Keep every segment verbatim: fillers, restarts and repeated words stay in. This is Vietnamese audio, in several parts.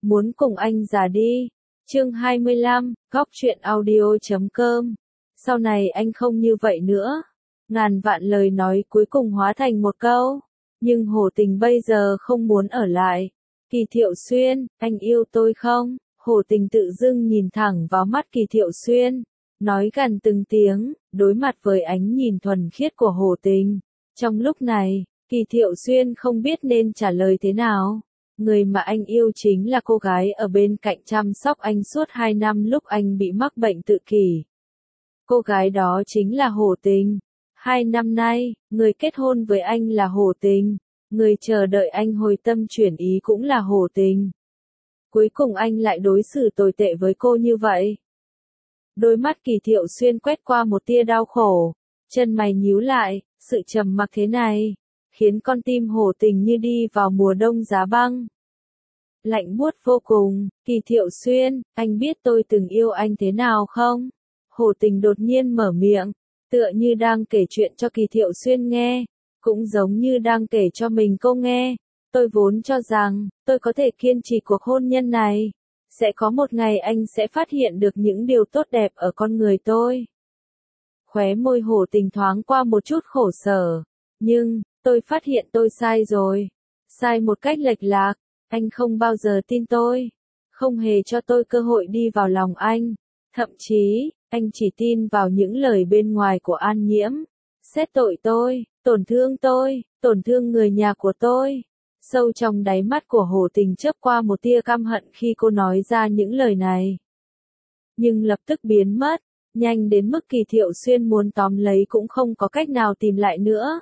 Muốn cùng anh già đi. Chương hai mươi lăm, góc truyện audio chấm com. Sau này anh không như vậy nữa. Ngàn vạn lời nói cuối cùng hóa thành một câu. Nhưng Hồ Tình bây giờ không muốn ở lại. Kỳ Thiệu Xuyên, anh yêu tôi không? Hồ Tình tự dưng nhìn thẳng vào mắt Kỳ Thiệu Xuyên. Nói gần từng tiếng, đối mặt với ánh nhìn thuần khiết của Hồ Tình. Trong lúc này, Kỳ Thiệu Xuyên không biết nên trả lời thế nào. Người mà anh yêu chính là cô gái ở bên cạnh chăm sóc anh suốt hai năm lúc anh bị mắc bệnh tự kỷ. Cô gái đó chính là Hồ Tình. Hai năm nay, người kết hôn với anh là Hồ Tình. Người chờ đợi anh hồi tâm chuyển ý cũng là Hồ Tình. Cuối cùng anh lại đối xử tồi tệ với cô như vậy. Đôi mắt Kỳ Thiệu Xuyên quét qua một tia đau khổ. Chân mày nhíu lại, sự trầm mặc thế này khiến con tim Hồ Tình như đi vào mùa đông giá băng. Lạnh buốt vô cùng. Kỳ Thiệu Xuyên, anh biết tôi từng yêu anh thế nào không? Hồ Tình đột nhiên mở miệng, tựa như đang kể chuyện cho Kỳ Thiệu Xuyên nghe, cũng giống như đang kể cho mình cô nghe. Tôi vốn cho rằng, tôi có thể kiên trì cuộc hôn nhân này. Sẽ có một ngày anh sẽ phát hiện được những điều tốt đẹp ở con người tôi. Khóe môi Hồ Tình thoáng qua một chút khổ sở. Nhưng, tôi phát hiện tôi sai rồi. Sai một cách lệch lạc. Anh không bao giờ tin tôi. Không hề cho tôi cơ hội đi vào lòng anh. Thậm chí, anh chỉ tin vào những lời bên ngoài của An Nhiễm. Xét tội tôi, tổn thương tôi, tổn thương người nhà của tôi. Sâu trong đáy mắt của Hồ Tình chớp qua một tia căm hận khi cô nói ra những lời này. Nhưng lập tức biến mất, nhanh đến mức Kỳ Thiệu Xuyên muốn tóm lấy cũng không có cách nào tìm lại nữa.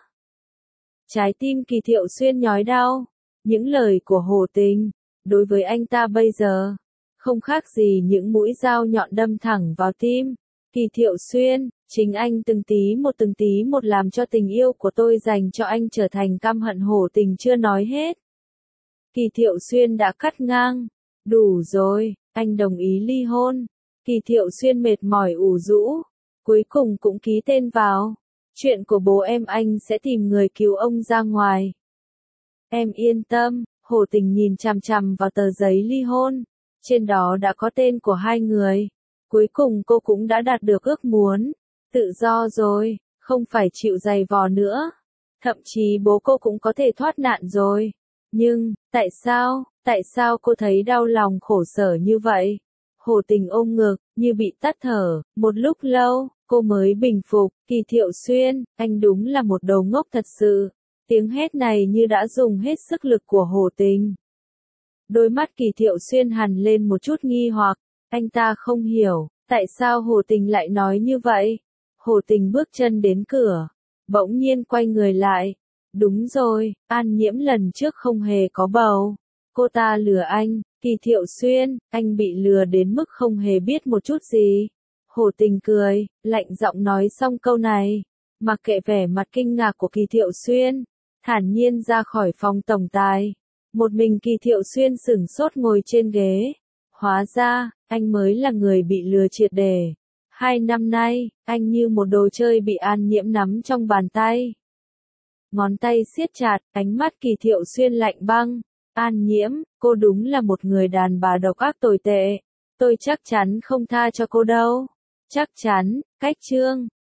Trái tim Kỳ Thiệu Xuyên nhói đau. Những lời của Hồ Tình, đối với anh ta bây giờ, không khác gì những mũi dao nhọn đâm thẳng vào tim. Kỳ Thiệu Xuyên, chính anh từng tí một từng tí một làm cho tình yêu của tôi dành cho anh trở thành căm hận. Hồ Tình chưa nói hết. Kỳ Thiệu Xuyên đã cắt ngang. Đủ rồi, anh đồng ý ly hôn. Kỳ Thiệu Xuyên mệt mỏi ủ rũ, cuối cùng cũng ký tên vào. Chuyện của bố em anh sẽ tìm người cứu ông ra ngoài. Em yên tâm. Hồ Tình nhìn chằm chằm vào tờ giấy ly hôn. Trên đó đã có tên của hai người. Cuối cùng cô cũng đã đạt được ước muốn. Tự do rồi, không phải chịu giày vò nữa. Thậm chí bố cô cũng có thể thoát nạn rồi. Nhưng, tại sao, tại sao cô thấy đau lòng khổ sở như vậy? Hồ Tình ôm ngực, như bị tắt thở. Một lúc lâu, cô mới bình phục. Kỳ Thiệu Xuyên, anh đúng là một đồ ngốc thật sự. Tiếng hét này như đã dùng hết sức lực của Hồ Tình. Đôi mắt Kỳ Thiệu Xuyên hằn lên một chút nghi hoặc. Anh ta không hiểu, tại sao Hồ Tình lại nói như vậy. Hồ Tình bước chân đến cửa, bỗng nhiên quay người lại. Đúng rồi, An Nhiễm lần trước không hề có bầu. Cô ta lừa anh. Kỳ Thiệu Xuyên, anh bị lừa đến mức không hề biết một chút gì. Hồ Tình cười, lạnh giọng nói xong câu này. Mặc kệ vẻ mặt kinh ngạc của Kỳ Thiệu Xuyên, thản nhiên ra khỏi phòng tổng tài. Một mình Kỳ Thiệu Xuyên sửng sốt ngồi trên ghế. Hóa ra, anh mới là người bị lừa triệt để. Hai năm nay, anh như một đồ chơi bị An Nhiễm nắm trong bàn tay. Ngón tay siết chặt, ánh mắt Kỳ Thiệu Xuyên lạnh băng. An Nhiễm, cô đúng là một người đàn bà độc ác tồi tệ. Tôi chắc chắn không tha cho cô đâu. Chắc chắn, cách chương.